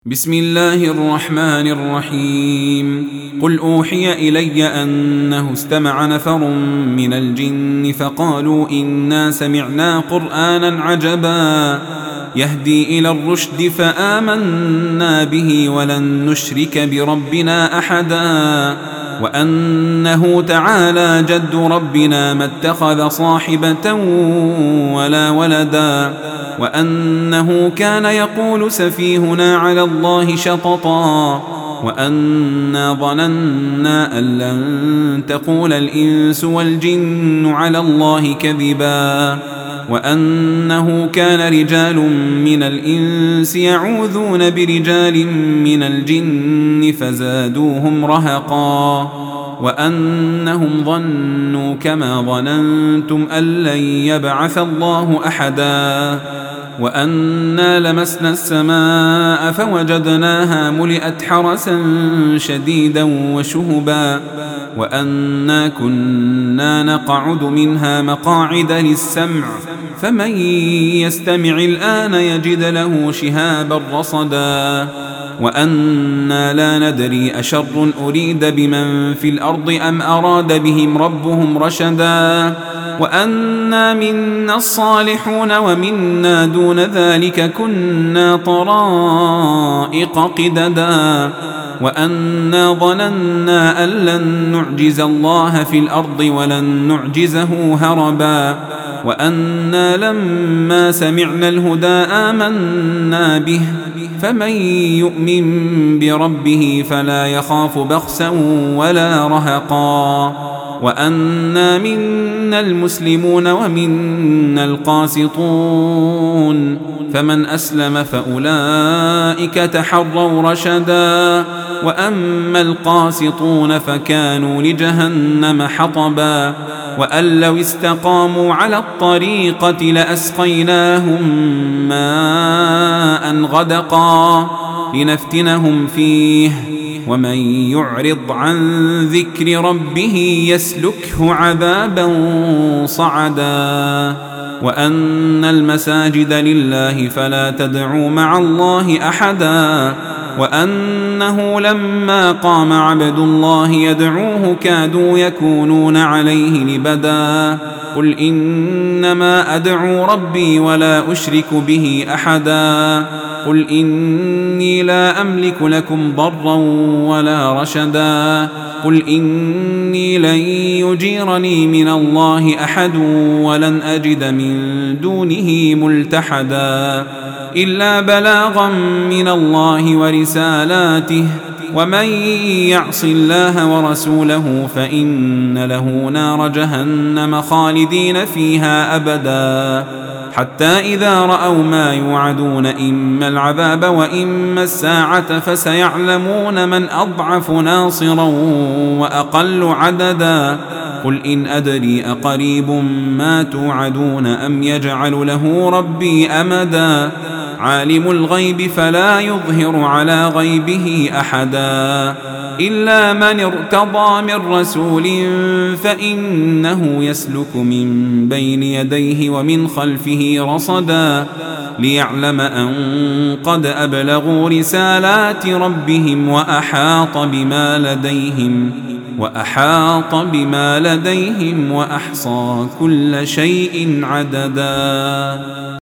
بسم الله الرحمن الرحيم قل أوحي إلي أنه استمع نفر من الجن فقالوا إنا سمعنا قرآنا عجبا يهدي إلى الرشد فآمنا به ولن نشرك بربنا أحدا وأنه تعالى جد ربنا ما اتخذ صاحبة ولا ولدا وأنه كان يقول سفيهنا على الله شططا وأنا ظننا أن لن تقول الإنس والجن على الله كذبا وأنه كان رجال من الإنس يعوذون برجال من الجن فزادوهم رهقا وأنهم ظنوا كما ظننتم أن لن يبعث الله أحدا وأنا لمسنا السماء فوجدناها ملئت حرسا شديدا وشهبا وأنا كنا نقعد منها مقاعد للسمع فمن يستمع الآن يجد له شهابا رصدا وأنا لا ندري أشر أريد بمن في الأرض أم أراد بهم ربهم رشدا وأنا منا الصالحون ومنا دون ذلك كنا طرائق قددا وأنا ظننا أن لن نعجز الله في الأرض ولن نعجزه هربا وأنا لما سمعنا الهدى آمنا به فمن يؤمن بربه فلا يخاف بخسا ولا رهقا وأنا منا المسلمون ومنا القاسطون فمن أسلم فأولئك تحروا رشدا وأما القاسطون فكانوا لجهنم حطبا وأن لو استقاموا على الطريقة لأسقيناهم ماء غدقا لنفتنهم فيه ومن يعرض عن ذكر ربه يسلكه عذابا صعدا وأن المساجد لله فلا تدعوا مع الله أحدا وأنه لما قام عبد الله يدعوه كادوا يكونون عليه لبدا قل إنما أدعو ربي ولا أشرك به أحدا قل إني لا أملك لكم ضرا ولا رشدا قل إني لن يجيرني من الله أحد ولن أجد من دونه ملتحدا إلا بلاغا من الله ورسالاته ومن يعص الله ورسوله فإن له نار جهنم خالدين فيها أبدا حتى إذا رأوا ما يوعدون إما العذاب وإما الساعة فسيعلمون من أضعف ناصرا وأقل عددا قل إن أدري أقريب ما توعدون أم يجعل له ربي أمدا عالم الغيب فلا يظهر على غيبه أحدا إلا من ارتضى من رسول فإنه يسلك من بين يديه ومن خلفه رصدا ليعلم أن قد أبلغوا رسالات ربهم وأحاط بما لديهم وأحصى كل شيء عددا.